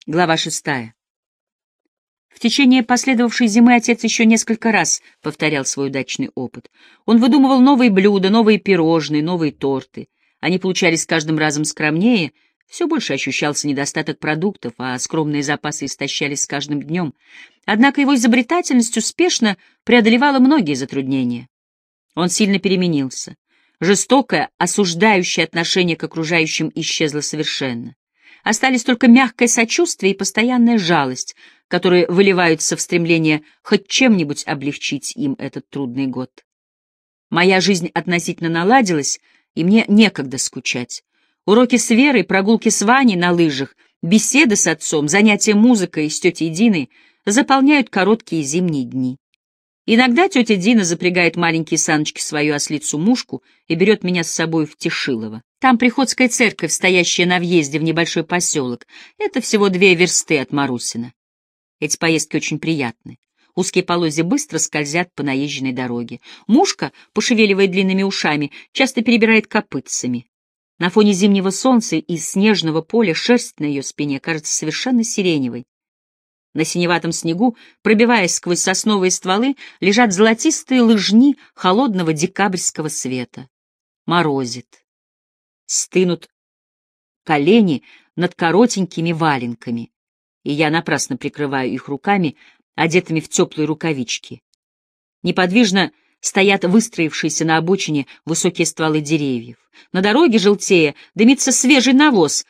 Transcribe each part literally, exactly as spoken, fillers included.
Глава шестая. В течение последовавшей зимы отец еще несколько раз повторял свой удачный опыт. Он выдумывал новые блюда, новые пирожные, новые торты. Они получались с каждым разом скромнее, все больше ощущался недостаток продуктов, а скромные запасы истощались с каждым днем. Однако его изобретательность успешно преодолевала многие затруднения. Он сильно переменился. Жестокое, осуждающее отношение к окружающим исчезло совершенно. Остались только мягкое сочувствие и постоянная жалость, которые выливаются в стремление хоть чем-нибудь облегчить им этот трудный год. Моя жизнь относительно наладилась, и мне некогда скучать. Уроки с Верой, прогулки с Ваней на лыжах, беседы с отцом, занятия музыкой с тетей Диной заполняют короткие зимние дни. Иногда тетя Дина запрягает маленькие саночки свою ослицу-мушку и берет меня с собой в Тишилово. Там приходская церковь, стоящая на въезде в небольшой поселок. Это всего две версты от Марусина. Эти поездки очень приятны. Узкие полозья быстро скользят по наезженной дороге. Мушка, пошевеливая длинными ушами, часто перебирает копытцами. На фоне зимнего солнца и снежного поля шерсть на ее спине кажется совершенно сиреневой. На синеватом снегу, пробиваясь сквозь сосновые стволы, лежат золотистые лыжни холодного декабрьского света. Морозит. Стынут колени над коротенькими валенками, и я напрасно прикрываю их руками, одетыми в теплые рукавички. Неподвижно стоят выстроившиеся на обочине высокие стволы деревьев. На дороге, желтея, дымится свежий навоз,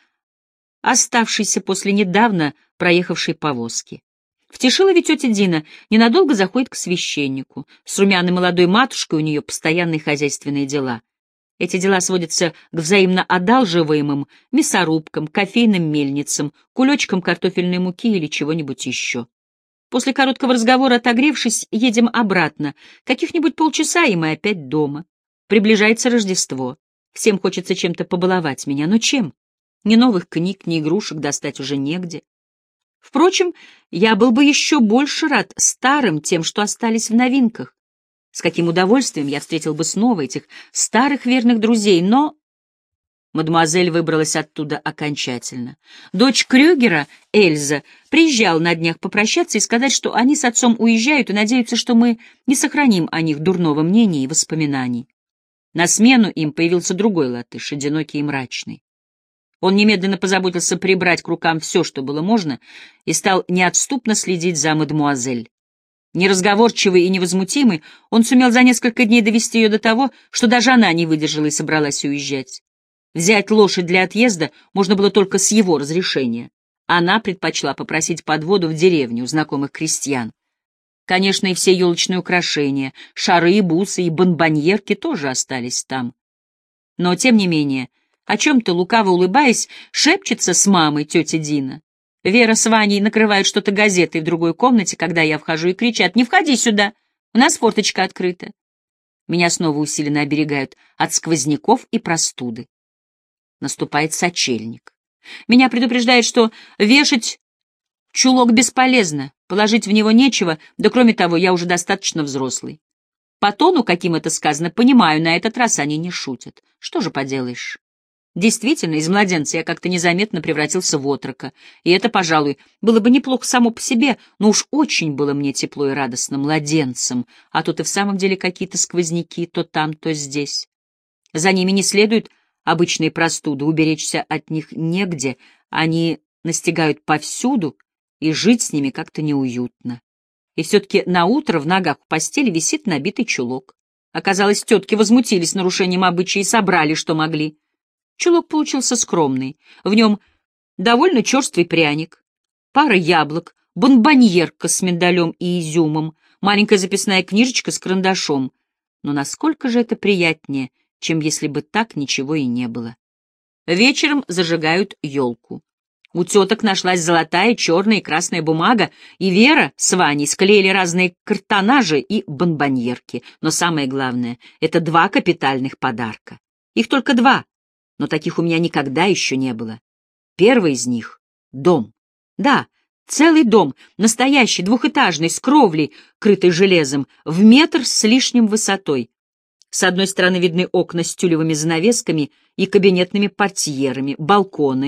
оставшийся после недавно проехавшей повозки. В Тишилове тетя Дина ненадолго заходит к священнику. С румяной молодой матушкой у нее постоянные хозяйственные дела. Эти дела сводятся к взаимно одалживаемым мясорубкам, кофейным мельницам, кулечкам картофельной муки или чего-нибудь еще. После короткого разговора, отогревшись, едем обратно. Каких-нибудь полчаса, и мы опять дома. Приближается Рождество. Всем хочется чем-то побаловать меня. Но чем? Ни новых книг, ни игрушек достать уже негде. Впрочем, я был бы еще больше рад старым тем, что остались в новинках. С каким удовольствием я встретил бы снова этих старых верных друзей, но... Мадемуазель выбралась оттуда окончательно. Дочь Крюгера, Эльза, приезжала на днях попрощаться и сказать, что они с отцом уезжают и надеются, что мы не сохраним о них дурного мнения и воспоминаний. На смену им появился другой латыш, одинокий и мрачный. Он немедленно позаботился прибрать к рукам все, что было можно, и стал неотступно следить за мадемуазель. Неразговорчивый и невозмутимый, он сумел за несколько дней довести ее до того, что даже она не выдержала и собралась уезжать. Взять лошадь для отъезда можно было только с его разрешения. Она предпочла попросить подводу в деревню у знакомых крестьян. Конечно, и все елочные украшения, шары и бусы, и бонбоньерки тоже остались там. Но, тем не менее, о чем-то, лукаво улыбаясь, шепчется с мамой тетя Дина. Вера с Ваней накрывают что-то газетой в другой комнате, когда я вхожу, и кричат: «Не входи сюда, у нас форточка открыта». Меня снова усиленно оберегают от сквозняков и простуды. Наступает сочельник. Меня предупреждают, что вешать чулок бесполезно, положить в него нечего, да кроме того, я уже достаточно взрослый. По тону, каким это сказано, понимаю, на этот раз они не шутят. Что же поделаешь? Действительно, из младенца я как-то незаметно превратился в отрока, и это, пожалуй, было бы неплохо само по себе, но уж очень было мне тепло и радостно младенцем, а тут и в самом деле какие-то сквозняки то там, то здесь. За ними не следует обычные простуды, уберечься от них негде, они настигают повсюду, и жить с ними как-то неуютно. И все-таки наутро в ногах у постели висит набитый чулок. Оказалось, тетки возмутились нарушением обычая и собрали, что могли. Чулок получился скромный. В нем довольно черствый пряник, пара яблок, бонбоньерка с миндалем и изюмом, маленькая записная книжечка с карандашом. Но насколько же это приятнее, чем если бы так ничего и не было. Вечером зажигают елку. У теток нашлась золотая, черная и красная бумага, и Вера с Ваней склеили разные картонажи и бонбоньерки. Но самое главное — это два капитальных подарка. Их только два. Но таких у меня никогда еще не было. Первый из них — дом. Да, целый дом, настоящий, двухэтажный, с кровлей, крытой железом, в метр с лишним высотой. С одной стороны видны окна с тюлевыми занавесками и кабинетными портьерами, балконы.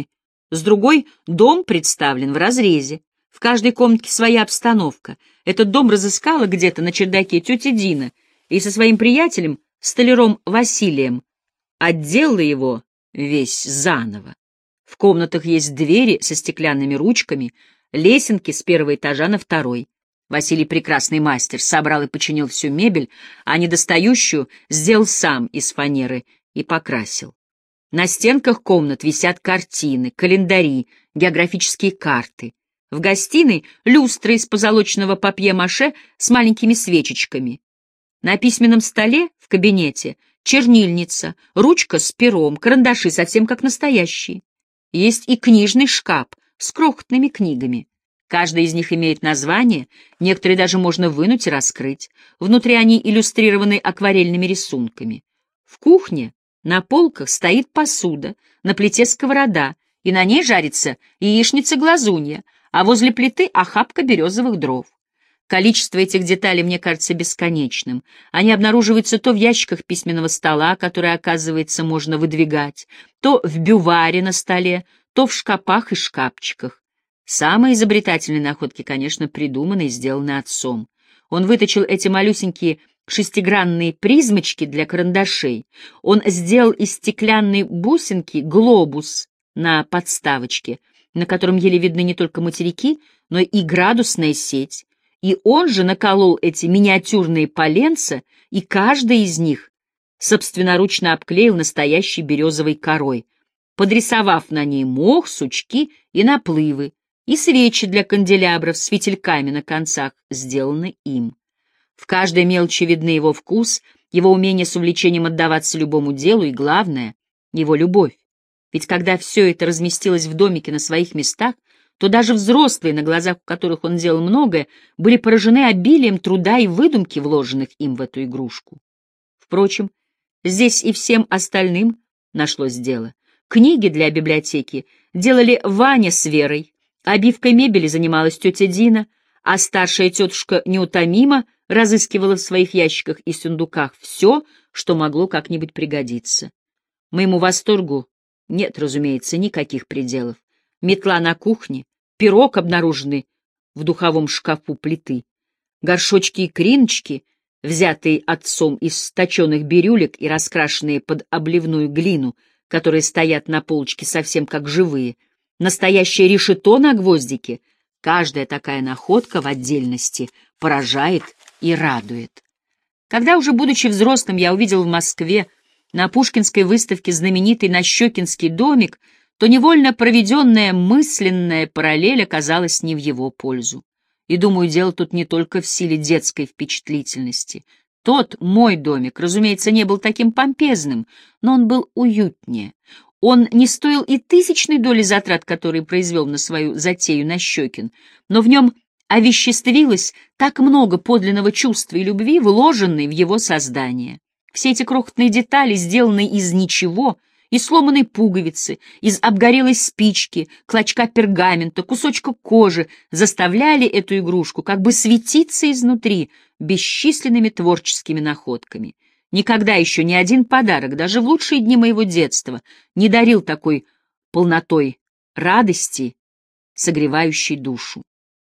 С другой — дом представлен в разрезе. В каждой комнатке своя обстановка. Этот дом разыскала где-то на чердаке тетя Дина и со своим приятелем, столяром Василием, отделала его весь заново. В комнатах есть двери со стеклянными ручками, лесенки с первого этажа на второй. Василий прекрасный мастер, собрал и починил всю мебель, а недостающую сделал сам из фанеры и покрасил. На стенках комнат висят картины, календари, географические карты. В гостиной люстры из позолоченного папье-маше с маленькими свечечками. На письменном столе в кабинете чернильница, ручка с пером, карандаши совсем как настоящие. Есть и книжный шкаф с крохотными книгами. Каждая из них имеет название, некоторые даже можно вынуть и раскрыть. Внутри они иллюстрированы акварельными рисунками. В кухне на полках стоит посуда, на плите сковорода, и на ней жарится яичница-глазунья, а возле плиты охапка березовых дров. Количество этих деталей мне кажется бесконечным. Они обнаруживаются то в ящиках письменного стола, который, оказывается, можно выдвигать, то в бюваре на столе, то в шкапах и шкафчиках. Самые изобретательные находки, конечно, придуманы и сделаны отцом. Он выточил эти малюсенькие шестигранные призмочки для карандашей. Он сделал из стеклянной бусинки глобус на подставочке, на котором еле видны не только материки, но и градусная сеть. И он же наколол эти миниатюрные поленца, и каждый из них собственноручно обклеил настоящей березовой корой, подрисовав на ней мох, сучки и наплывы, и свечи для канделябров с фитильками на концах сделаны им. В каждой мелочи видны его вкус, его умение с увлечением отдаваться любому делу и, главное, его любовь. Ведь когда все это разместилось в домике на своих местах, то даже взрослые, на глазах у которых он делал многое, были поражены обилием труда и выдумки, вложенных им в эту игрушку. Впрочем, здесь и всем остальным нашлось дело. Книги для библиотеки делали Ваня с Верой, обивкой мебели занималась тетя Дина, а старшая тетушка неутомимо разыскивала в своих ящиках и сундуках все, что могло как-нибудь пригодиться. Моему восторгу нет, разумеется, никаких пределов. Метла на кухне, пирог обнаруженный в духовом шкафу плиты, горшочки и криночки, взятые отцом из точеных бирюлек и раскрашенные под обливную глину, которые стоят на полочке совсем как живые, настоящее решето на гвоздике. Каждая такая находка в отдельности поражает и радует. Когда уже, будучи взрослым, я увидел в Москве на Пушкинской выставке знаменитый Нащекинский домик, то невольно проведенная мысленная параллель оказалась не в его пользу. И, думаю, дело тут не только в силе детской впечатлительности. Тот, мой домик, разумеется, не был таким помпезным, но он был уютнее. Он не стоил и тысячной доли затрат, которые произвел на свою затею Нащекин, но в нем овеществилось так много подлинного чувства и любви, вложенной в его создание. Все эти крохотные детали, сделанные из ничего, из сломанной пуговицы, из обгорелой спички, клочка пергамента, кусочка кожи, заставляли эту игрушку как бы светиться изнутри бесчисленными творческими находками. Никогда еще ни один подарок, даже в лучшие дни моего детства, не дарил такой полнотой радости, согревающей душу.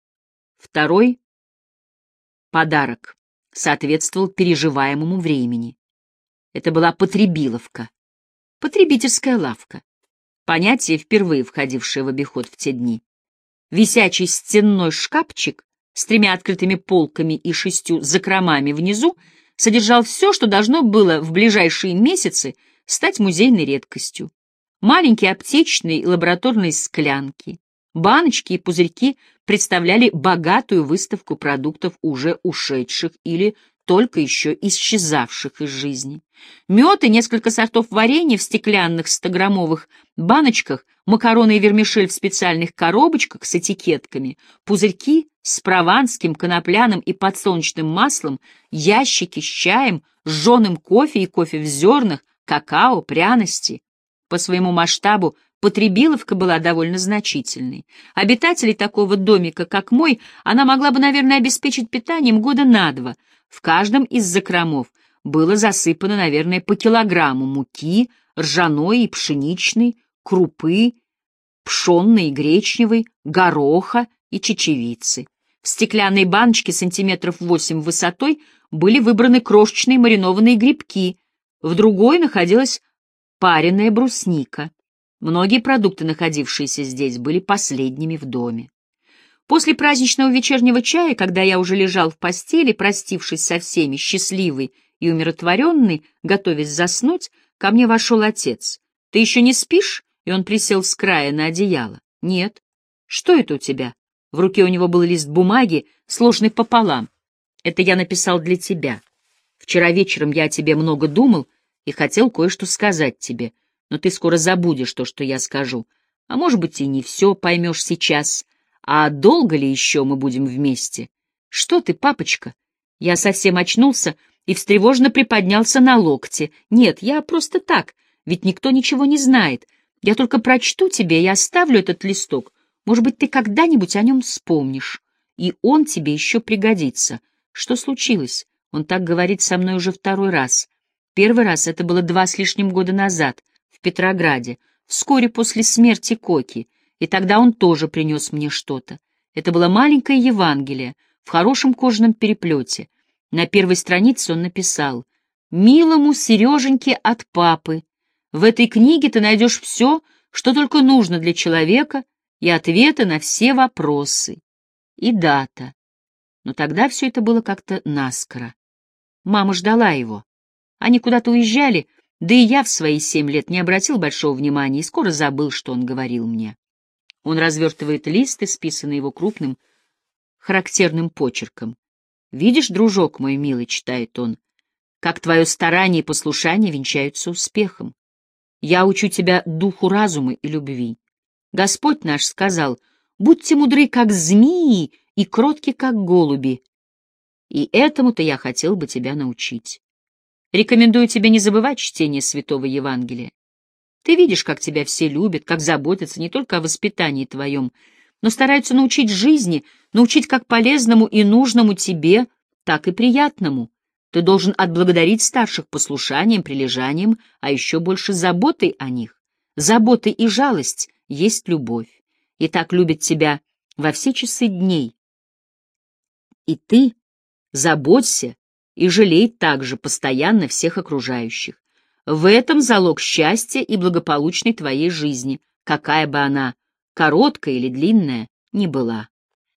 Второй подарок соответствовал переживаемому времени. Это была потребиловка, потребительская лавка, понятие, впервые входившее в обиход в те дни. Висячий стенной шкафчик с тремя открытыми полками и шестью закромами внизу содержал все, что должно было в ближайшие месяцы стать музейной редкостью. Маленькие аптечные и лабораторные склянки, баночки и пузырьки представляли богатую выставку продуктов, уже ушедших или только еще исчезавших из жизни. Мед и несколько сортов варенья в стеклянных стограммовых баночках, макароны и вермишель в специальных коробочках с этикетками, пузырьки с прованским, конопляным и подсолнечным маслом, ящики с чаем, жженым кофе и кофе в зернах, какао, пряности. По своему масштабу потребиловка была довольно значительной. Обитателей такого домика, как мой, она могла бы, наверное, обеспечить питанием года на два. В каждом из закромов было засыпано, наверное, по килограмму муки, ржаной и пшеничной, крупы, пшенной и гречневой, гороха и чечевицы. В стеклянной баночке сантиметров восемь высотой были выбраны крошечные маринованные грибки, в другой находилась пареная брусника. Многие продукты, находившиеся здесь, были последними в доме. После праздничного вечернего чая, когда я уже лежал в постели, простившись со всеми, счастливый и умиротворенный, готовясь заснуть, ко мне вошел отец. «Ты еще не спишь?» И он присел с края на одеяло. «Нет». «Что это у тебя?» В руке у него был лист бумаги, сложенный пополам. «Это я написал для тебя. Вчера вечером я о тебе много думал и хотел кое-что сказать тебе, но ты скоро забудешь то, что я скажу. А может быть, и не все поймешь сейчас. А долго ли еще мы будем вместе? Что ты, папочка?» Я совсем очнулся и встревоженно приподнялся на локте. «Нет, я просто так, ведь никто ничего не знает. Я только прочту тебе и оставлю этот листок. Может быть, ты когда-нибудь о нем вспомнишь, и он тебе еще пригодится. Что случилось? Он так говорит со мной уже второй раз. Первый раз это было два с лишним года назад, в Петрограде, вскоре после смерти Коки, и тогда он тоже принес мне что-то. Это было маленькое Евангелие в хорошем кожаном переплете. На первой странице он написал: «Милому Сереженьке от папы. В этой книге ты найдешь все, что только нужно для человека, и ответы на все вопросы». И дата. Но тогда все это было как-то наскоро. Мама ждала его. Они куда-то уезжали, да и я в свои семь лет не обратил большого внимания и скоро забыл, что он говорил мне. Он развертывает лист, исписанный его крупным, характерным почерком. «Видишь, дружок мой милый», — читает он, — «как твое старание и послушание венчаются успехом. Я учу тебя духу разума и любви. Господь наш сказал: будьте мудры, как змеи, и кротки, как голуби. И этому-то я хотел бы тебя научить. Рекомендую тебе не забывать чтение Святого Евангелия. Ты видишь, как тебя все любят, как заботятся не только о воспитании твоем, но стараются научить жизни, научить как полезному и нужному тебе, так и приятному. Ты должен отблагодарить старших послушанием, прилежанием, а еще больше заботой о них. Забота и жалость есть любовь, и так любят тебя во все часы дней. И ты заботься и жалей также постоянно всех окружающих. В этом залог счастья и благополучной твоей жизни, какая бы она, короткая или длинная, ни была.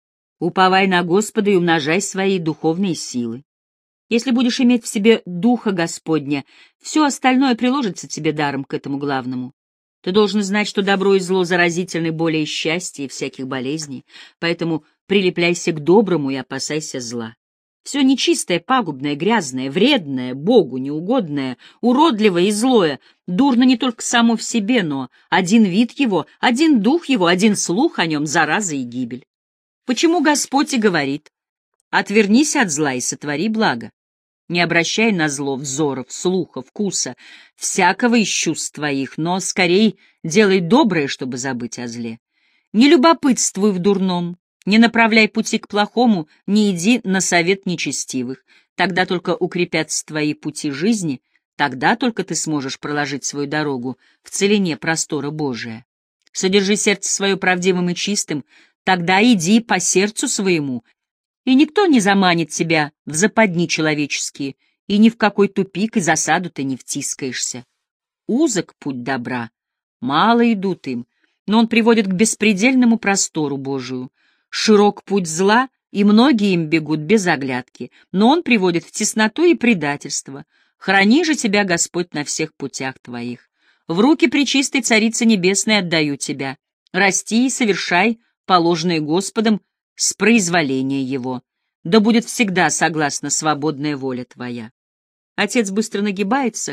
Уповай на Господа и умножай свои духовные силы. Если будешь иметь в себе Духа Господня, все остальное приложится тебе даром к этому главному. Ты должен знать, что добро и зло заразительны более счастья и всяких болезней, поэтому прилепляйся к доброму и опасайся зла. Все нечистое, пагубное, грязное, вредное, Богу неугодное, уродливое и злое дурно не только само в себе, но один вид его, один дух его, один слух о нем — зараза и гибель. Почему Господь и говорит: «Отвернись от зла и сотвори благо». Не обращай на зло взоров, слуха, вкуса, всякого из чувств твоих, но скорей делай доброе, чтобы забыть о зле. Не любопытствуй в дурном, не направляй пути к плохому, не иди на совет нечестивых. Тогда только укрепятся твои пути жизни, тогда только ты сможешь проложить свою дорогу в целине простора Божия. Содержи сердце свое правдивым и чистым, тогда иди по сердцу своему, и никто не заманит тебя в западни человеческие, и ни в какой тупик и засаду ты не втискаешься. Узок путь добра, мало идут им, но он приводит к беспредельному простору Божию. Широк путь зла, и многие им бегут без оглядки, но он приводит в тесноту и предательство. Храни же тебя, Господь, на всех путях твоих. В руки пречистой Царицы Небесной отдаю тебя. Расти и совершай положенное Господом с произволения его. Да будет всегда согласна свободная воля твоя. Отец быстро нагибается,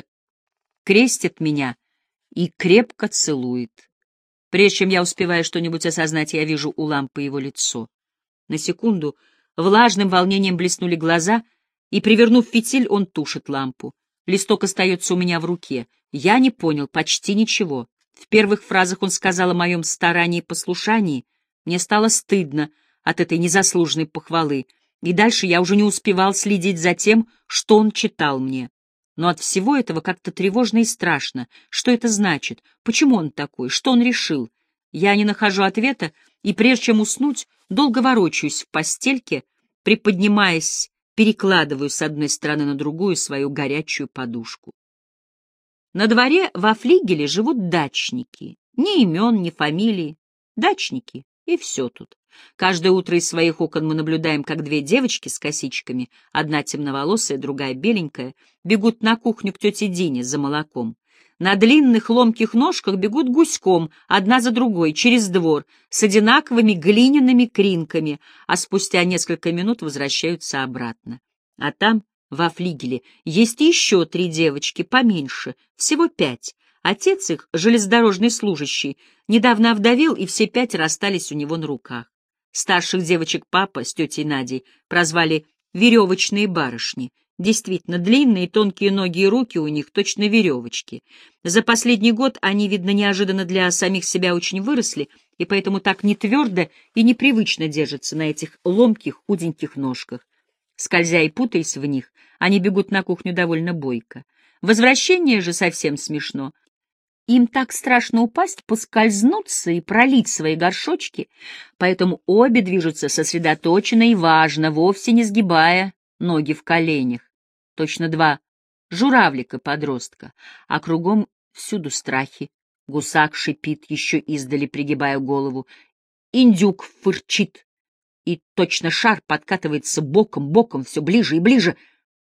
крестит меня и крепко целует. Прежде чем я успеваю что-нибудь осознать, я вижу у лампы его лицо. На секунду влажным волнением блеснули глаза, и, привернув фитиль, он тушит лампу. Листок остается у меня в руке. Я не понял почти ничего. В первых фразах он сказал о моем старании и послушании. Мне стало стыдно от этой незаслуженной похвалы, и дальше я уже не успевал следить за тем, что он читал мне. Но от всего этого как-то тревожно и страшно. Что это значит? Почему он такой? Что он решил? Я не нахожу ответа, и прежде чем уснуть, долго ворочаюсь в постельке, приподнимаясь, перекладываю с одной стороны на другую свою горячую подушку. На дворе во флигеле живут дачники. Ни имен, ни фамилии. Дачники, и все тут. Каждое утро из своих окон мы наблюдаем, как две девочки с косичками, одна темноволосая, другая беленькая, бегут на кухню к тете Дине за молоком. На длинных ломких ножках бегут гуськом, одна за другой, через двор, с одинаковыми глиняными кринками, а спустя несколько минут возвращаются обратно. А там, во флигеле, есть еще три девочки, поменьше, всего пять. Отец их, железнодорожный служащий, недавно овдовел, и все пять расстались у него на руках. Старших девочек папа с тетей Надей прозвали «веревочные барышни». Действительно, длинные тонкие ноги и руки у них точно веревочки. За последний год они, видно, неожиданно для самих себя очень выросли, и поэтому так нетвердо и непривычно держатся на этих ломких, худеньких ножках. Скользя и путаясь в них, они бегут на кухню довольно бойко. Возвращение же совсем смешно. Им так страшно упасть, поскользнуться и пролить свои горшочки, поэтому обе движутся сосредоточенно и важно, вовсе не сгибая ноги в коленях. Точно два журавлика-подростка, а кругом всюду страхи. Гусак шипит, еще издали пригибая голову. Индюк фырчит, и точно шар подкатывается боком-боком все ближе и ближе.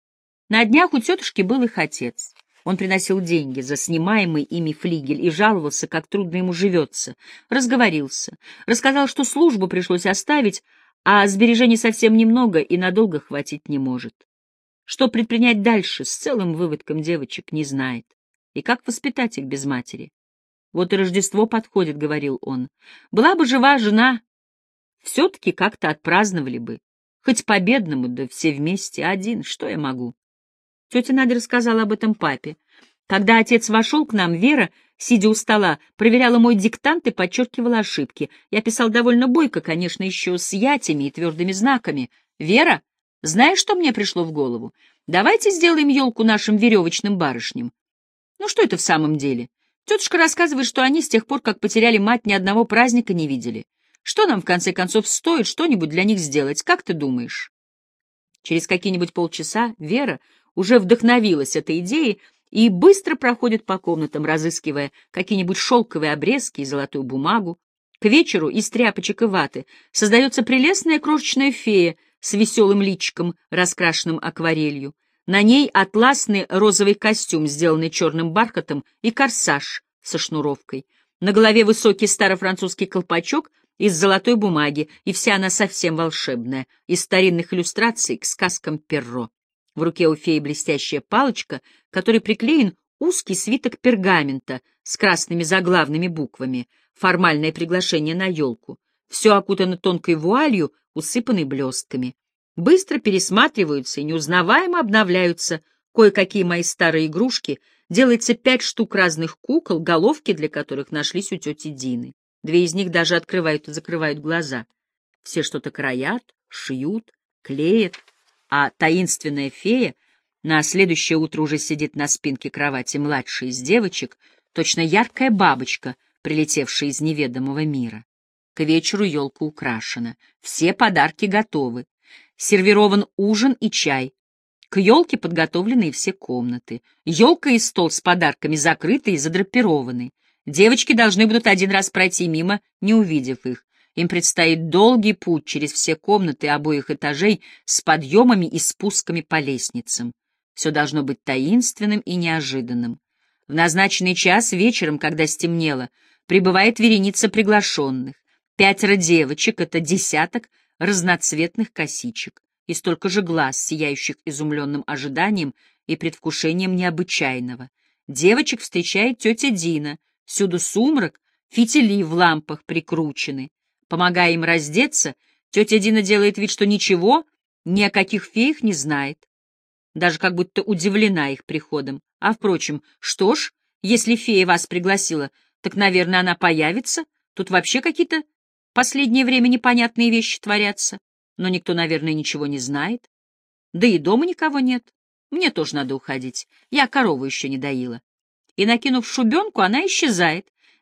На днях у тетушки был их отец. Он приносил деньги за снимаемый ими флигель и жаловался, как трудно ему живется. Разговорился. Рассказал, что службу пришлось оставить, а сбережений совсем немного и надолго хватить не может. Что предпринять дальше с целым выводком девочек, не знает. И как воспитать их без матери? Вот и Рождество подходит, — говорил он. Была бы жива жена, все-таки как-то отпраздновали бы. Хоть по-бедному, да все вместе, один, что я могу? Тетя Надя рассказала об этом папе. Когда отец вошел к нам, Вера, сидя у стола, проверяла мой диктант и подчеркивала ошибки. Я писал довольно бойко, конечно, еще с ятями и твердыми знаками. «Вера, знаешь, что мне пришло в голову? Давайте сделаем елку нашим веревочным барышням». Ну что это в самом деле? Тетушка рассказывает, что они с тех пор, как потеряли мать, ни одного праздника не видели. Что нам, в конце концов, стоит что-нибудь для них сделать, как ты думаешь? Через какие-нибудь полчаса Вера уже вдохновилась этой идеей и быстро проходит по комнатам, разыскивая какие-нибудь шелковые обрезки и золотую бумагу. К вечеру из тряпочек и ваты создается прелестная крошечная фея с веселым личиком, раскрашенным акварелью. На ней атласный розовый костюм, сделанный черным бархатом, и корсаж со шнуровкой. На голове высокий старофранцузский колпачок из золотой бумаги, и вся она совсем волшебная, из старинных иллюстраций к сказкам Перро. В руке у феи блестящая палочка, к которой приклеен узкий свиток пергамента с красными заглавными буквами, формальное приглашение на елку. Все окутано тонкой вуалью, усыпанной блестками. Быстро пересматриваются и неузнаваемо обновляются кое-какие мои старые игрушки, делается пять штук разных кукол, головки для которых нашлись у тети Дины. Две из них даже открывают и закрывают глаза. Все что-то краят, шьют, клеят, а таинственная фея на следующее утро уже сидит на спинке кровати младшей из девочек, точно яркая бабочка, прилетевшая из неведомого мира. К вечеру елка украшена, все подарки готовы, сервирован ужин и чай. К елке подготовлены и все комнаты. Елка и стол с подарками закрыты и задрапированы. Девочки должны будут один раз пройти мимо, не увидев их. Им предстоит долгий путь через все комнаты обоих этажей с подъемами и спусками по лестницам. Все должно быть таинственным и неожиданным. В назначенный час вечером, когда стемнело, прибывает вереница приглашенных. Пятеро девочек — это десяток разноцветных косичек и столько же глаз, сияющих изумленным ожиданием и предвкушением необычайного. Девочек встречает тетя Дина, всюду сумрак, фитили в лампах прикручены. Помогая им раздеться, тетя Дина делает вид, что ничего, ни о каких феях не знает, даже как будто удивлена их приходом. А, впрочем, что ж, если фея вас пригласила, так, наверное, она появится. Тут вообще какие-то последнее время непонятные вещи творятся, но никто, наверное, ничего не знает. Да и дома никого нет. Мне тоже надо уходить, я корову еще не доила. И, накинув шубенку, она исчезает.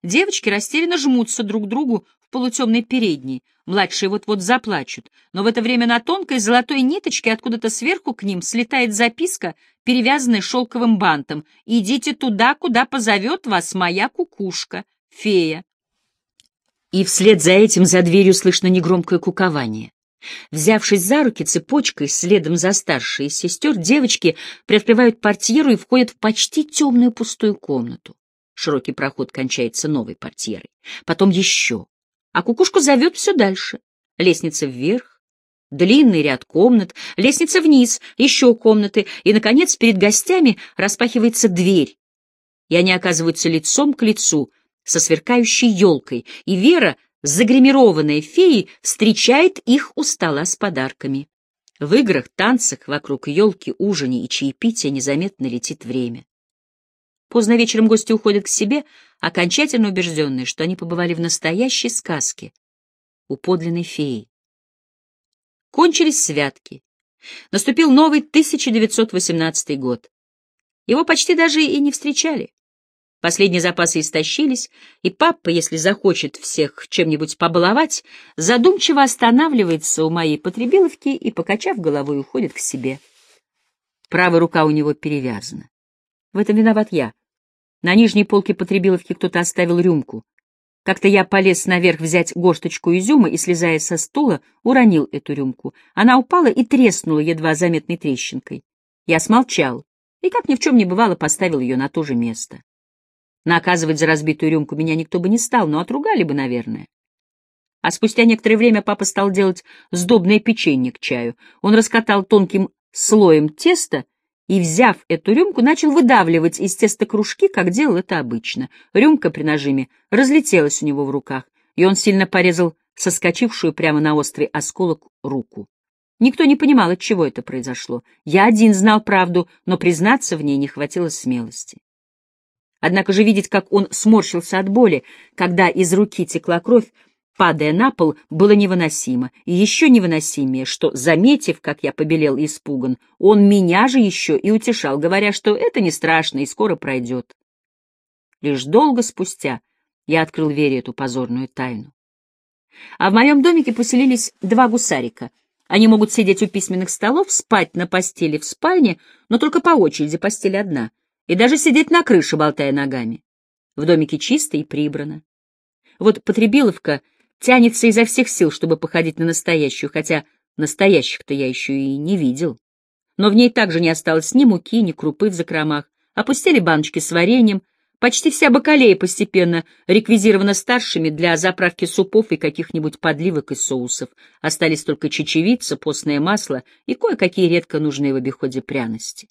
Девочки растерянно жмутся друг к другу в полутемной передней. Младшие вот-вот заплачут. Но в это время на тонкой золотой ниточке откуда-то сверху к ним слетает записка, перевязанная шелковым бантом. «Идите туда, куда позовет вас моя кукушка, фея». И вслед за этим за дверью слышно негромкое кукование. Взявшись за руки цепочкой, следом за старшей из сестер, девочки приоткрывают портьеру и входят в почти темную пустую комнату. Широкий проход кончается новой портьерой. Потом еще. А кукушку зовет все дальше. Лестница вверх, длинный ряд комнат, лестница вниз, еще комнаты, и, наконец, перед гостями распахивается дверь, и они оказываются лицом к лицу со сверкающей елкой, и Вера, загримированная феей, встречает их у стола с подарками. В играх, танцах, вокруг елки, ужине и чаепития незаметно летит время. Поздно вечером гости уходят к себе, окончательно убежденные, что они побывали в настоящей сказке у подлинной феи. Кончились святки. Наступил новый тысяча девятьсот восемнадцатый год. Его почти даже и не встречали. Последние запасы истощились, и папа, если захочет всех чем-нибудь побаловать, задумчиво останавливается у моей потребиловки и, покачав головой, уходит к себе. Правая рука у него перевязана. В этом виноват я. На нижней полке потребиловки кто-то оставил рюмку. Как-то я полез наверх взять горсточку изюма и, слезая со стула, уронил эту рюмку. Она упала и треснула едва заметной трещинкой. Я смолчал и, как ни в чем не бывало, поставил ее на то же место. Наказывать за разбитую рюмку меня никто бы не стал, но отругали бы, наверное. А спустя некоторое время папа стал делать сдобное печенье к чаю. Он раскатал тонким слоем теста и, взяв эту рюмку, начал выдавливать из теста кружки, как делал это обычно. Рюмка при нажиме разлетелась у него в руках, и он сильно порезал соскочившую прямо на острый осколок руку. Никто не понимал, от чего это произошло. Я один знал правду, но признаться в ней не хватило смелости. Однако же видеть, как он сморщился от боли, когда из руки текла кровь, падая на пол, было невыносимо. И еще невыносимее, что, заметив, как я побелел и испуган, он меня же еще и утешал, говоря, что это не страшно и скоро пройдет. Лишь долго спустя я открыл Вере эту позорную тайну. А в моем домике поселились два гусарика. Они могут сидеть у письменных столов, спать на постели в спальне, но только по очереди, постель одна, и даже сидеть на крыше, болтая ногами. В домике чисто и прибрано. Вот потребиловка тянется изо всех сил, чтобы походить на настоящую, хотя настоящих-то я еще и не видел. Но в ней также не осталось ни муки, ни крупы в закромах. Опустили баночки с вареньем. Почти вся бакалея постепенно реквизирована старшими для заправки супов и каких-нибудь подливок из соусов. Остались только чечевица, постное масло и кое-какие редко нужные в обиходе пряности.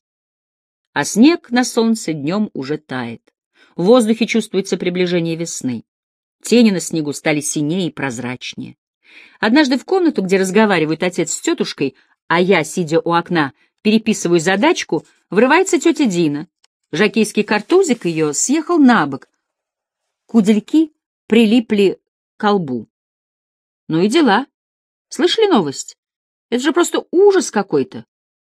А снег на солнце днем уже тает. В воздухе чувствуется приближение весны. Тени на снегу стали синее и прозрачнее. Однажды в комнату, где разговаривают отец с тетушкой, а я, сидя у окна, переписываю задачку, врывается тетя Дина. Жокейский картузик ее съехал на бок. Кудельки прилипли к колбу. Ну и дела. Слышали новость? Это же просто ужас какой-то.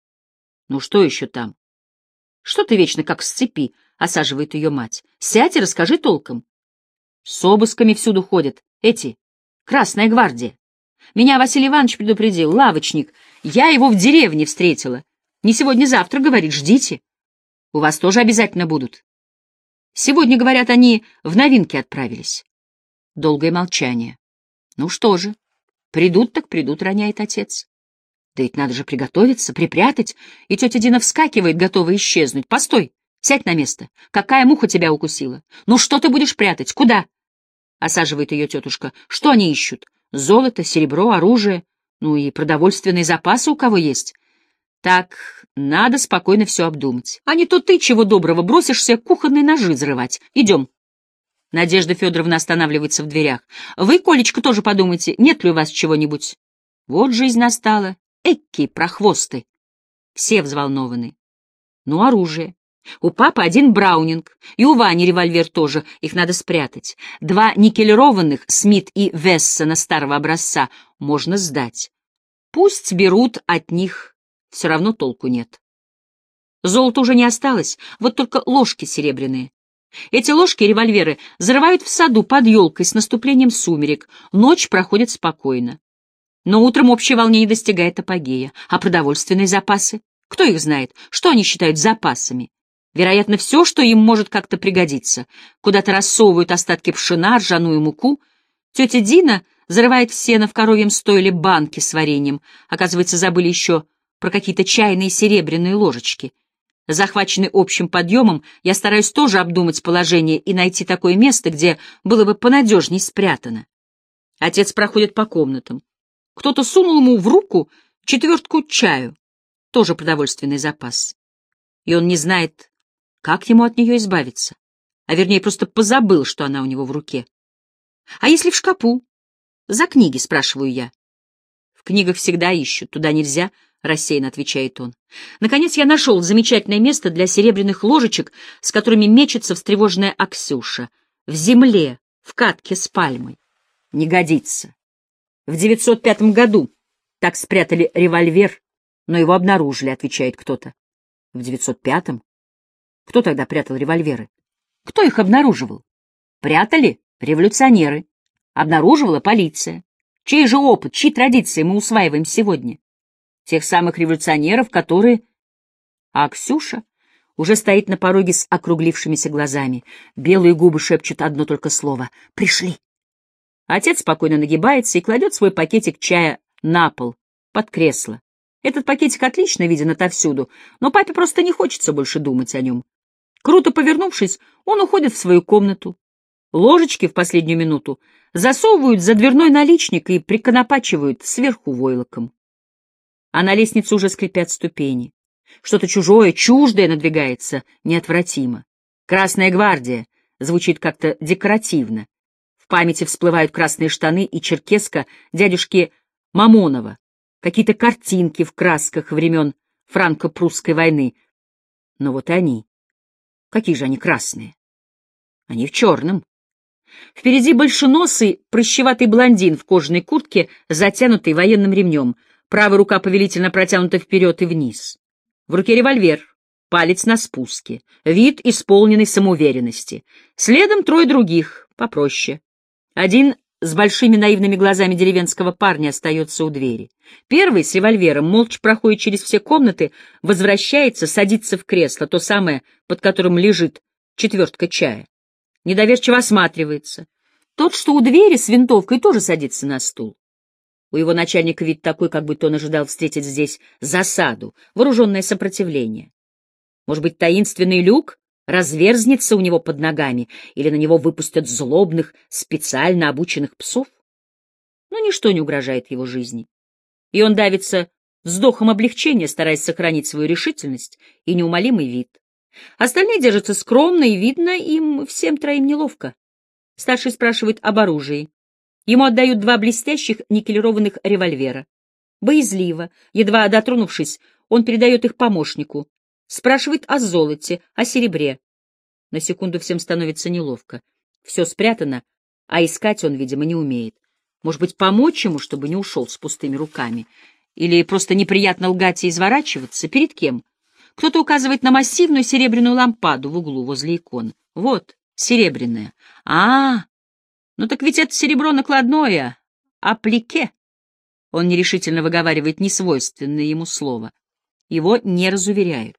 Ну что еще там? Что ты вечно как с цепи, осаживает ее мать. Сядь и расскажи толком. С обысками всюду ходят. Эти, Красная гвардия. Меня Василий Иванович предупредил, лавочник. Я его в деревне встретила. Не сегодня-завтра, говорит, ждите. У вас тоже обязательно будут. Сегодня, говорят, они в новинки отправились. Долгое молчание. Ну что же, придут так придут, роняет отец. Да ведь надо же приготовиться, припрятать. И тетя Дина вскакивает, готова исчезнуть. Постой, сядь на место. Какая муха тебя укусила? Ну что ты будешь прятать? Куда? Осаживает ее тетушка. Что они ищут? Золото, серебро, оружие. Ну и продовольственные запасы у кого есть. Так, надо спокойно все обдумать. А не то ты, чего доброго, бросишься кухонные ножи взрывать. Идем. Надежда Федоровна останавливается в дверях. Вы, Колечка, тоже подумайте, нет ли у вас чего-нибудь? Вот жизнь настала. Экки, прохвосты. Все взволнованы. Ну, оружие. У папы один браунинг, и у Вани револьвер тоже, их надо спрятать. Два никелированных Смит и Вессона старого образца можно сдать. Пусть берут от них, все равно толку нет. Золота уже не осталось, вот только ложки серебряные. Эти ложки и револьверы зарывают в саду под елкой с наступлением сумерек. Ночь проходит спокойно. Но утром общее волнение достигает апогея. А продовольственные запасы? Кто их знает? Что они считают запасами? Вероятно, все, что им может как-то пригодиться. Куда-то рассовывают остатки пшена, ржаную муку. Тетя Дина зарывает в сено в коровьем стойле банки с вареньем. Оказывается, забыли еще про какие-то чайные серебряные ложечки. Захваченный общим подъемом, я стараюсь тоже обдумать положение и найти такое место, где было бы понадежней спрятано. Отец проходит по комнатам. Кто-то сунул ему в руку четвертку чаю, тоже продовольственный запас. И он не знает, как ему от нее избавиться, а вернее просто позабыл, что она у него в руке. А если в шкафу? За книги, спрашиваю я. В книгах всегда ищут, туда нельзя, рассеянно отвечает он. Наконец я нашел замечательное место для серебряных ложечек, с которыми мечется встревоженная Аксюша. В земле, в катке с пальмой. Не годится. В девятьсот пятом году так спрятали револьвер, но его обнаружили, отвечает кто-то. В девятьсот пятом? Кто тогда прятал револьверы? Кто их обнаруживал? Прятали революционеры. Обнаруживала полиция. Чей же опыт, чьи традиции мы усваиваем сегодня? Тех самых революционеров, которые... А Ксюша уже стоит на пороге с округлившимися глазами. Белые губы шепчут одно только слово — «Пришли». Отец спокойно нагибается и кладет свой пакетик чая на пол, под кресло. Этот пакетик отлично виден отовсюду, но папе просто не хочется больше думать о нем. Круто повернувшись, он уходит в свою комнату. Ложечки в последнюю минуту засовывают за дверной наличник и приконопачивают сверху войлоком. А на лестнице уже скрипят ступени. Что-то чужое, чуждое надвигается неотвратимо. «Красная гвардия» звучит как-то декоративно. В памяти всплывают красные штаны и черкеска дядюшки Мамонова, какие-то картинки в красках времен франко-прусской войны. Но вот и они. Какие же они красные? Они в черном. Впереди большеносый, прыщеватый блондин в кожаной куртке, затянутой военным ремнем. Правая рука повелительно протянута вперед и вниз. В руке револьвер, палец на спуске, вид исполненный самоуверенности. Следом трое других, попроще. Один с большими наивными глазами деревенского парня остается у двери. Первый с револьвером молча проходит через все комнаты, возвращается, садится в кресло, то самое, под которым лежит четвертка чая. Недоверчиво осматривается. Тот, что у двери с винтовкой, тоже садится на стул. У его начальника вид такой, как будто он ожидал встретить здесь засаду, вооруженное сопротивление. Может быть, таинственный люк разверзнется у него под ногами, или на него выпустят злобных, специально обученных псов? Но ничто не угрожает его жизни. И он давится вздохом облегчения, стараясь сохранить свою решительность и неумолимый вид. Остальные держатся скромно, и видно, им всем троим неловко. Старший спрашивает об оружии. Ему отдают два блестящих никелированных револьвера. Боязливо, едва дотронувшись, он передает их помощнику. Спрашивает о золоте, о серебре. На секунду всем становится неловко. Все спрятано, а искать он, видимо, не умеет. Может быть, помочь ему, чтобы не ушел с пустыми руками? Или просто неприятно лгать и изворачиваться? Перед кем? Кто-то указывает на массивную серебряную лампаду в углу возле икон. Вот, серебряная. А, ну так ведь это серебро накладное, аплике. Он нерешительно выговаривает несвойственное ему слово. Его не разуверяют.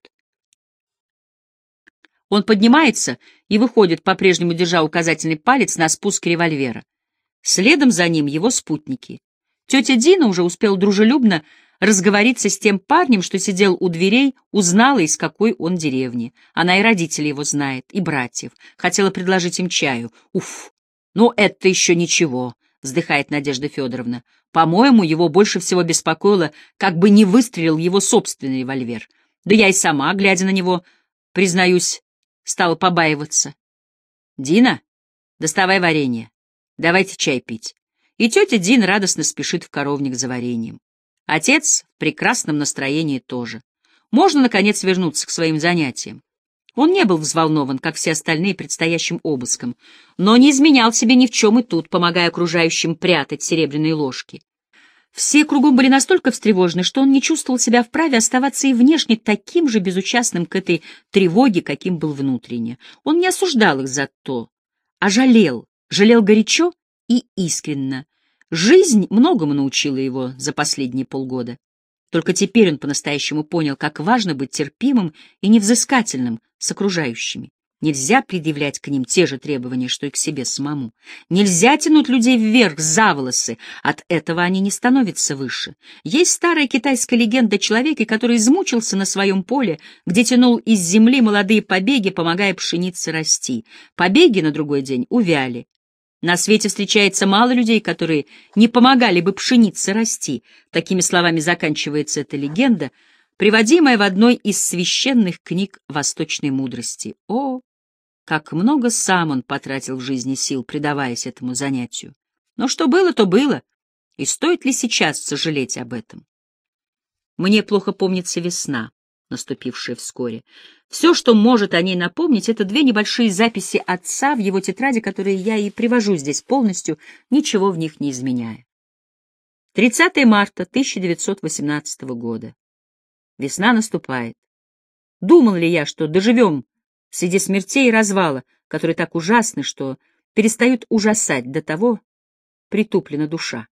Он поднимается и выходит, по-прежнему держа указательный палец на спуске револьвера. Следом за ним его спутники. Тетя Дина уже успела дружелюбно разговориться с тем парнем, что сидел у дверей, узнала, из какой он деревни. Она и родителей его знает, и братьев. Хотела предложить им чаю. Уф, ну это еще ничего, вздыхает Надежда Федоровна. По-моему, его больше всего беспокоило, как бы не выстрелил его собственный револьвер. Да я и сама, глядя на него, признаюсь, стала побаиваться. Дина, доставай варенье. Давайте чай пить. И тетя Дина радостно спешит в коровник за вареньем. Отец в прекрасном настроении тоже. Можно, наконец, вернуться к своим занятиям. Он не был взволнован, как все остальные, предстоящим обыском, но не изменял себе ни в чем и тут, помогая окружающим прятать серебряные ложки. Все кругом были настолько встревожены, что он не чувствовал себя вправе оставаться и внешне таким же безучастным к этой тревоге, каким был внутренне. Он не осуждал их за то, а жалел, жалел горячо и искренно. Жизнь многому научила его за последние полгода. Только теперь он по-настоящему понял, как важно быть терпимым и невзыскательным с окружающими. Нельзя предъявлять к ним те же требования, что и к себе самому. Нельзя тянуть людей вверх за волосы, от этого они не становятся выше. Есть старая китайская легенда о человеке, который измучился на своем поле, где тянул из земли молодые побеги, помогая пшенице расти. Побеги на другой день увяли. На свете встречается мало людей, которые не помогали бы пшенице расти. Такими словами заканчивается эта легенда, приводимая в одной из священных книг восточной мудрости. О, как много сам он потратил в жизни сил, предаваясь этому занятию. Но что было, то было, и стоит ли сейчас сожалеть об этом? Мне плохо помнится весна, наступившая вскоре. Все, что может о ней напомнить, это две небольшие записи отца в его тетради, которые я и привожу здесь полностью, ничего в них не изменяя. тридцатое марта тысяча девятьсот восемнадцатого года. Весна наступает. Думал ли я, что доживем среди смертей и развала, которые так ужасны, что перестают ужасать, до того притуплена душа.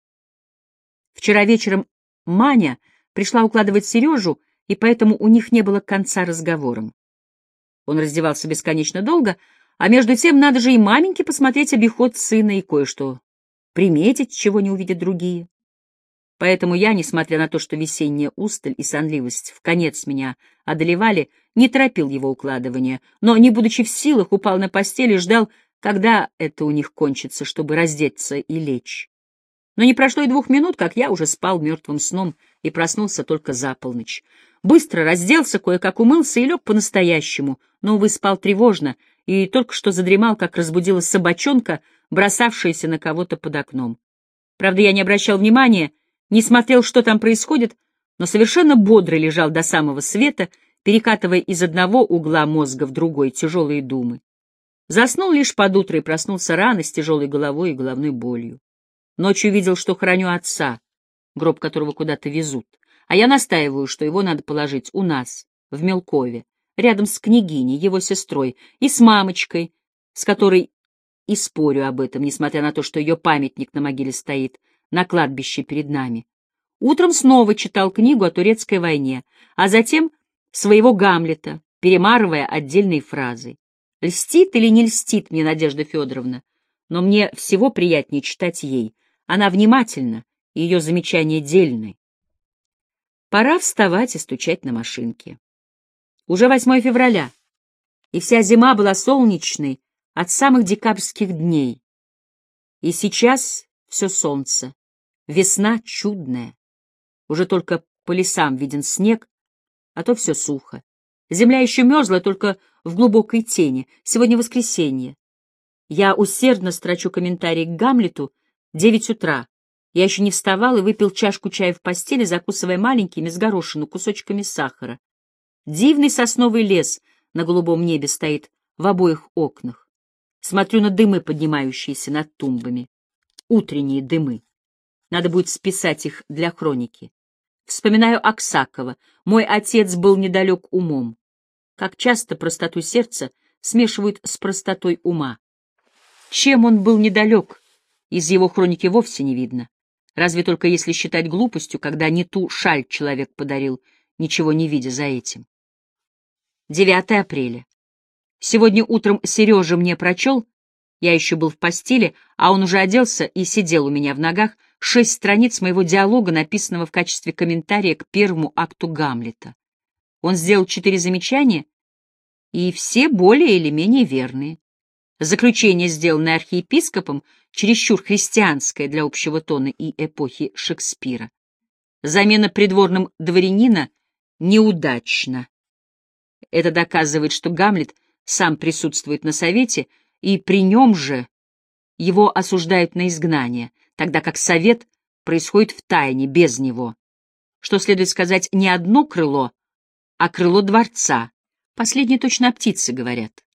Вчера вечером Маня пришла укладывать Сережу, и поэтому у них не было конца разговорам. Он раздевался бесконечно долго, а между тем надо же и маменьке посмотреть обиход сына и кое-что приметить, чего не увидят другие. Поэтому я, несмотря на то, что весенняя усталь и сонливость вконец меня одолевали, не торопил его укладывание, но, не будучи в силах, упал на постель и ждал, когда это у них кончится, чтобы раздеться и лечь. Но не прошло и двух минут, как я уже спал мертвым сном и проснулся только за полночь. Быстро разделся, кое-как умылся и лег по-настоящему, но, увы, спал тревожно, и только что задремал, как разбудила собачонка, бросавшаяся на кого-то под окном. Правда, я не обращал внимания, не смотрел, что там происходит, но совершенно бодро лежал до самого света, перекатывая из одного угла мозга в другой тяжелые думы. Заснул лишь под утро и проснулся рано с тяжелой головой и головной болью. Ночью видел, что хороню отца, гроб которого куда-то везут, а я настаиваю, что его надо положить у нас, в Мелкове, рядом с княгиней, его сестрой, и с мамочкой, с которой и спорю об этом, несмотря на то, что ее памятник на могиле стоит на кладбище перед нами. Утром снова читал книгу о турецкой войне, а затем своего Гамлета, перемарывая отдельные фразы. Льстит или не льстит мне Надежда Федоровна, но мне всего приятнее читать ей. Она внимательна, и ее замечания дельны. Пора вставать и стучать на машинке. Уже восьмое февраля, и вся зима была солнечной от самых декабрьских дней. И сейчас все солнце, весна чудная. Уже только по лесам виден снег, а то все сухо. Земля еще мерзла, только в глубокой тени. Сегодня воскресенье. Я усердно строчу комментарий к Гамлету. Девять утра. Я еще не вставал и выпил чашку чая в постели, закусывая маленькими с горошину кусочками сахара. Дивный сосновый лес на голубом небе стоит в обоих окнах. Смотрю на дымы, поднимающиеся над тумбами. Утренние дымы. Надо будет списать их для хроники. Вспоминаю Аксакова. Мой отец был недалек умом. Как часто простоту сердца смешивают с простотой ума. Чем он был недалек, из его хроники вовсе не видно. Разве только если считать глупостью, когда не ту шаль человек подарил, ничего не видя за этим. девятое апреля. Сегодня утром Сережа мне прочел, я еще был в постели, а он уже оделся и сидел у меня в ногах, шесть страниц моего диалога, написанного в качестве комментария к первому акту Гамлета. Он сделал четыре замечания, и все более или менее верные. Заключение, сделанное архиепископом, чересчур христианское для общего тона и эпохи Шекспира. Замена придворным дворянина неудачна. Это доказывает, что Гамлет сам присутствует на совете, и при нем же его осуждают на изгнание, тогда как совет происходит в тайне, без него. Что следует сказать, не одно крыло, а крыло дворца. Последние точно о птице говорят.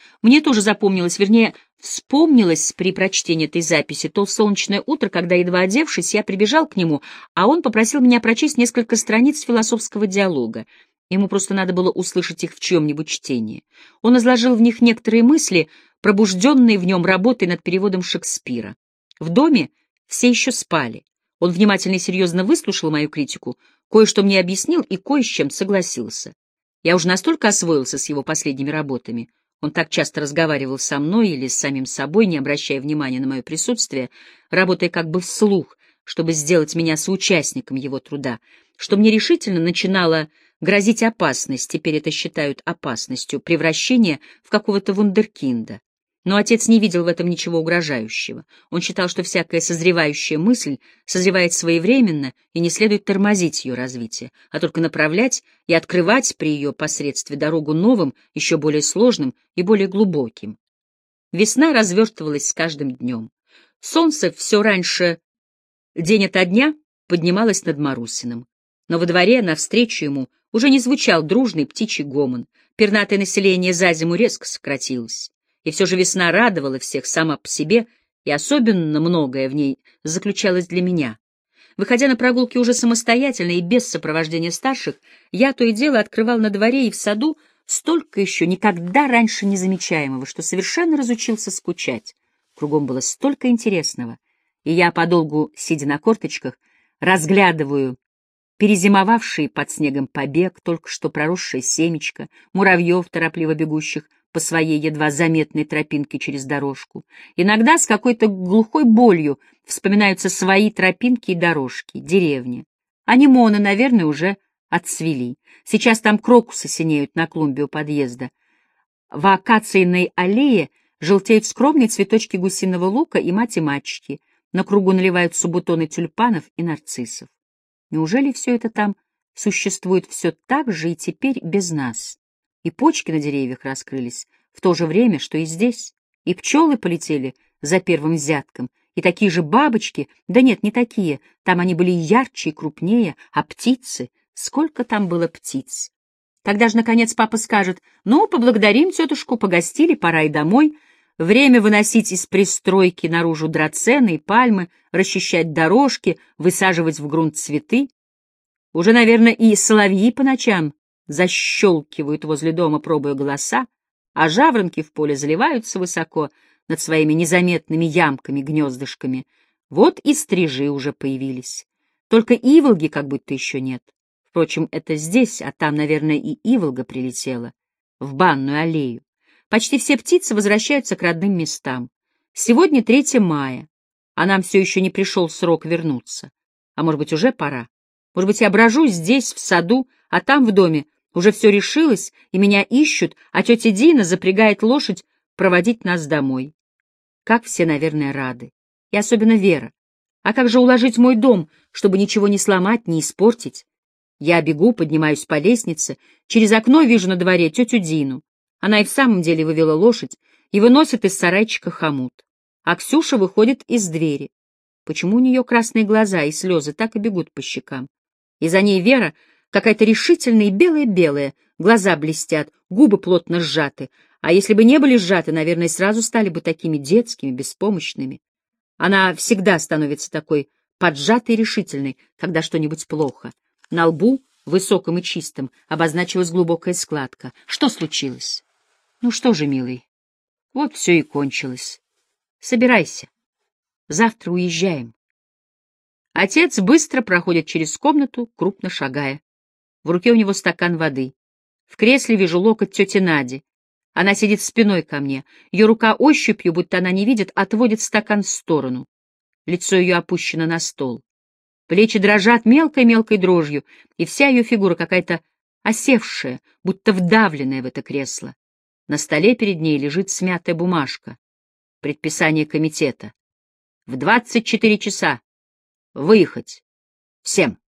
Мне тоже запомнилось, вернее, вспомнилось при прочтении этой записи то солнечное утро, когда, едва одевшись, я прибежал к нему, а он попросил меня прочесть несколько страниц философского диалога. Ему просто надо было услышать их в чьем-нибудь чтении. Он изложил в них некоторые мысли, пробужденные в нем работой над переводом Шекспира. В доме все еще спали. Он внимательно и серьезно выслушал мою критику, кое-что мне объяснил и кое с чем согласился. Я уже настолько освоился с его последними работами. Он так часто разговаривал со мной или с самим собой, не обращая внимания на мое присутствие, работая как бы вслух, чтобы сделать меня соучастником его труда, что мне решительно начинало грозить опасность, теперь это считают опасностью, превращение в какого-то вундеркинда. Но отец не видел в этом ничего угрожающего. Он считал, что всякая созревающая мысль созревает своевременно и не следует тормозить ее развитие, а только направлять и открывать при ее посредстве дорогу новым, еще более сложным и более глубоким. Весна развертывалась с каждым днем. Солнце все раньше, день ото дня, поднималось над Марусиным. Но во дворе, навстречу ему, уже не звучал дружный птичий гомон. Пернатое население за зиму резко сократилось. И все же весна радовала всех сама по себе, и особенно многое в ней заключалось для меня. Выходя на прогулки уже самостоятельно и без сопровождения старших, я то и дело открывал на дворе и в саду столько еще никогда раньше не замечаемого, что совершенно разучился скучать. Кругом было столько интересного, и я, подолгу сидя на корточках, разглядываю перезимовавший под снегом побег, только что проросшее семечко, муравьев, торопливо бегущих по своей едва заметной тропинке через дорожку. Иногда с какой-то глухой болью вспоминаются свои тропинки и дорожки, деревни. Анимоны, наверное, уже отцвели. Сейчас там крокусы синеют на клумбе у подъезда. В акациевой аллее желтеют скромные цветочки гусиного лука и мать-и-мачехи. На кругу наливаются бутоны тюльпанов и нарциссов. Неужели все это там существует все так же и теперь без нас? И почки на деревьях раскрылись в то же время, что и здесь, и пчелы полетели за первым взятком, и такие же бабочки, да нет, не такие, там они были ярче и крупнее, а птицы, сколько там было птиц. Когда же, наконец, папа скажет: «Ну, поблагодарим тетушку, погостили, пора и домой», время выносить из пристройки наружу драцены и пальмы, расчищать дорожки, высаживать в грунт цветы. Уже, наверное, и соловьи по ночам защелкивают возле дома, пробуя голоса, а жаворонки в поле заливаются высоко над своими незаметными ямками-гнездышками. Вот и стрижи уже появились. Только иволги как будто еще нет. Впрочем, это здесь, а там, наверное, и иволга прилетела, в банную аллею. Почти все птицы возвращаются к родным местам. Сегодня третье мая, а нам все еще не пришел срок вернуться. А может быть, уже пора? Может быть, я брожу здесь, в саду, а там, в доме, уже все решилось, и меня ищут, а тетя Дина запрягает лошадь проводить нас домой. Как все, наверное, рады. И особенно Вера. А как же уложить мой дом, чтобы ничего не сломать, не испортить? Я бегу, поднимаюсь по лестнице, через окно вижу на дворе тетю Дину. Она и в самом деле вывела лошадь и выносит из сарайчика хомут. А Ксюша выходит из двери. Почему у нее красные глаза и слезы так и бегут по щекам? И за ней Вера, какая-то решительная и белая-белая, глаза блестят, губы плотно сжаты, а если бы не были сжаты, наверное, сразу стали бы такими детскими, беспомощными. Она всегда становится такой поджатой и решительной, когда что-нибудь плохо. На лбу, высоком и чистом, обозначилась глубокая складка. Что случилось? Ну что же, милый, вот все и кончилось. Собирайся. Завтра уезжаем. Отец быстро проходит через комнату, крупно шагая. В руке у него стакан воды. В кресле вижу локоть тети Нади. Она сидит спиной ко мне. Ее рука ощупью, будто она не видит, отводит стакан в сторону. Лицо ее опущено на стол. Плечи дрожат мелкой-мелкой дрожью, и вся ее фигура какая-то осевшая, будто вдавленная в это кресло. На столе перед ней лежит смятая бумажка. Предписание комитета. В двадцать четыре часа выехать. Всем.